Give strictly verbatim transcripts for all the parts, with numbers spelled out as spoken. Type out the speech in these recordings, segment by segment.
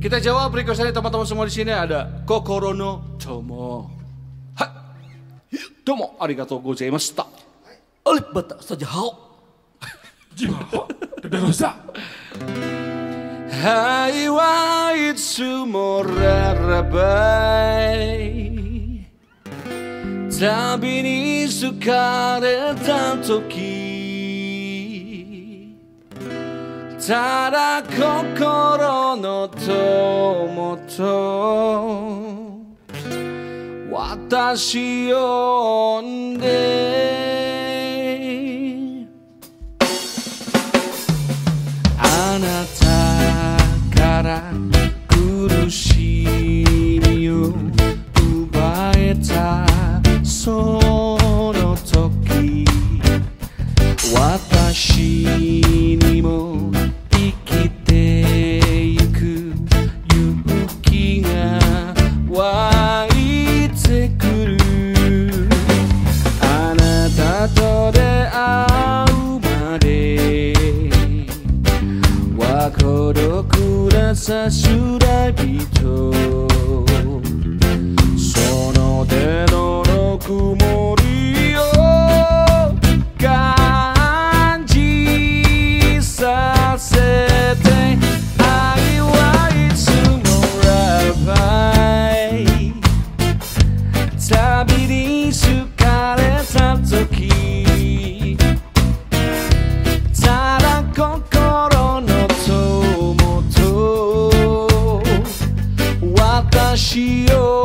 Kita jawab requestannya teman-teman semua di sini. Ada Kokoro no Tomo. Hai. Domo arigatou gozaimashita. Alip bata saja hao. Jihao, Dadarosa. Hai wa itsumo rarabai. 旅に好かれた時ただ心の友と私を呼んであなたから苦しみを奪えたその時私にも生きてゆく勇気が湧いてくるあなたと出会うまでは孤独なさすらびとその手のぬくもりを感じさせて愛はいつもラバイ旅に好かれた時ただ心の友と私を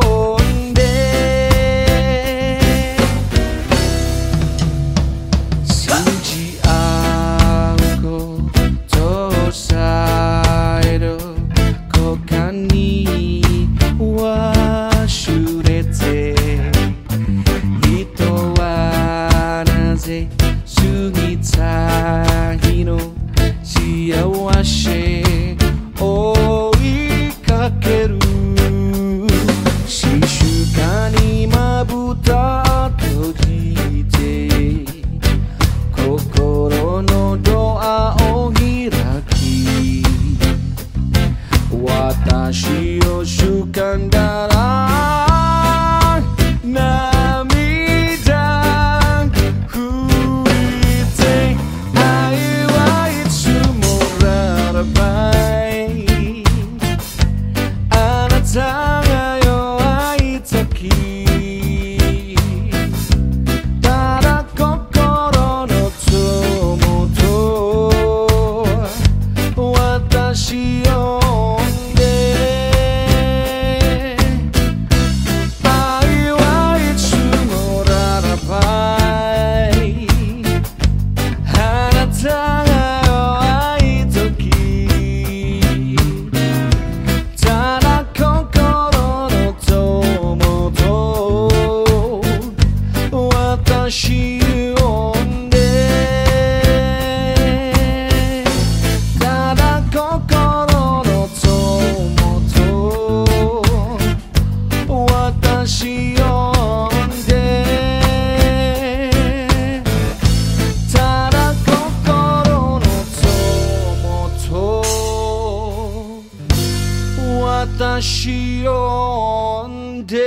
私を呼んで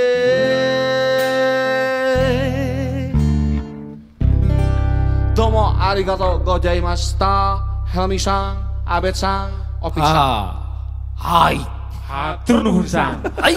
どうもありがとうございましたヘルミさん、アベさん、オピさんはい Hatur nuhun sang. Hai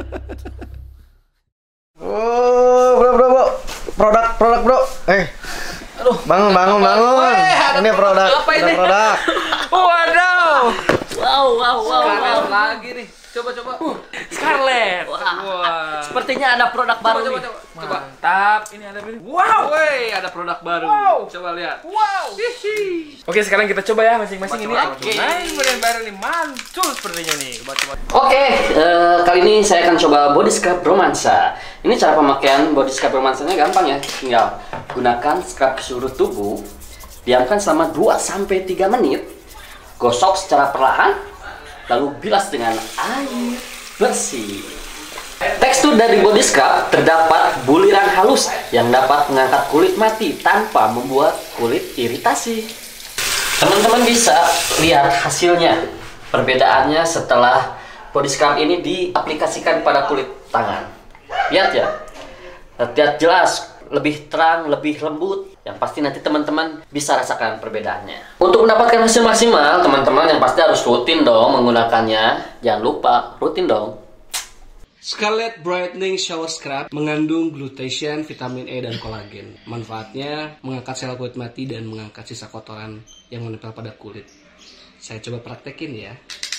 Oh, bro, bro, bro. Produk, produk, bro. Eh, Aduh bangun, bangun, bangun. Weh, Ini produk, apa ini? produk. Waduh Wow, wow, wow, Scarlett wow. lagi nih. Coba coba. Uh, Scarlett. Wah. Wah. Sepertinya ada produk baru Coba nih. coba coba. Mantap. Ini ada ini. Wow. Woi, ada produk baru. Wow. Coba lihat. Wow. Hihi. Oke, sekarang kita coba ya masing-masing Coba, ini. coba, Oke. coba. Nah, ini brand baru nih mantul sepertinya nih. Coba coba. Oke, eh, kali ini saya akan coba body scrub romansa. Ini cara pemakaian body scrub romansanya gampang ya. Tinggal gunakan scrub ke seluruh tubuh, diamkan selama dua sampai tiga menit, gosok secara perlahan, lalu bilas dengan air bersih. Tekstur dari body scrub terdapat buliran halus yang dapat mengangkat kulit mati tanpa membuat kulit iritasi. Teman-teman bisa lihat hasilnya. Perbedaannya setelah body scrub ini diaplikasikan pada kulit tangan. Lihat ya, lihat jelas, lebih terang, lebih lembut. Yang pasti nanti teman-teman bisa rasakan perbedaannya. Untuk mendapatkan hasil maksimal, teman-teman yang pasti harus rutin dong menggunakannya. Jangan lupa, rutin dong. Scarlett Brightening Shower Scrub mengandung glutathione, vitamin E, dan kolagen. Manfaatnya mengangkat sel kulit mati dan mengangkat sisa kotoran yang menempel pada kulit. Saya coba praktekin ya.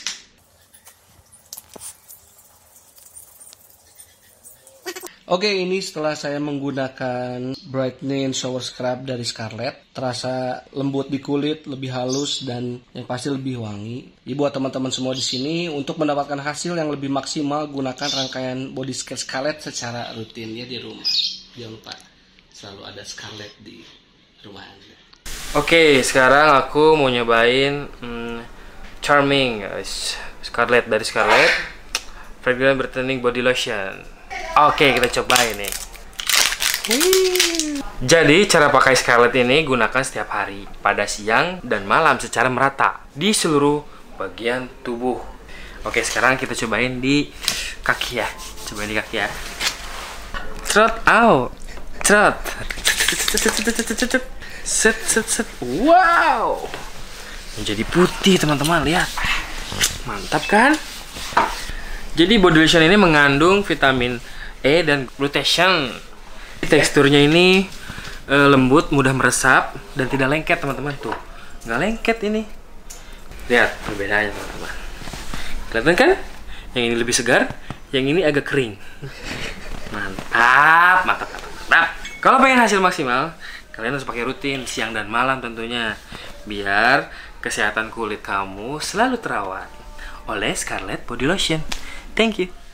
Oke, ini setelah saya menggunakan Brightening Shower Scrub dari Scarlett. Terasa lembut di kulit, lebih halus, dan yang pasti lebih wangi. Jadi buat teman-teman semua di sini, untuk mendapatkan hasil yang lebih maksimal, gunakan rangkaian body scrub Scarlett secara rutin ya di rumah. Jangan lupa, selalu ada Scarlett di rumah Anda. Oke, sekarang aku mau nyobain hmm, Charming guys. Scarlett dari Scarlett Fragrance Brightening Body Lotion. Oke, kita cobain nih. Jadi cara pakai Scarlett ini gunakan setiap hari pada siang dan malam secara merata di seluruh bagian tubuh. Oke, sekarang kita cobain di kaki ya. Cobain di kaki ya. Trot, au, trot. Set, set, set. Wow, menjadi putih teman-teman, lihat. Mantap kan? Jadi body lotion ini mengandung vitamin E dan glutathione. Teksturnya ini e, lembut, mudah meresap, dan tidak lengket teman-teman. Tuh, nggak lengket ini. Lihat perbedaannya teman-teman. Kelihatan kan? Yang ini lebih segar, yang ini agak kering. Mantap, mantap, mantap, mantap. Kalau pengen hasil maksimal, kalian harus pakai rutin siang dan malam tentunya, biar kesehatan kulit kamu selalu terawat oleh Scarlett Body Lotion. Thank you.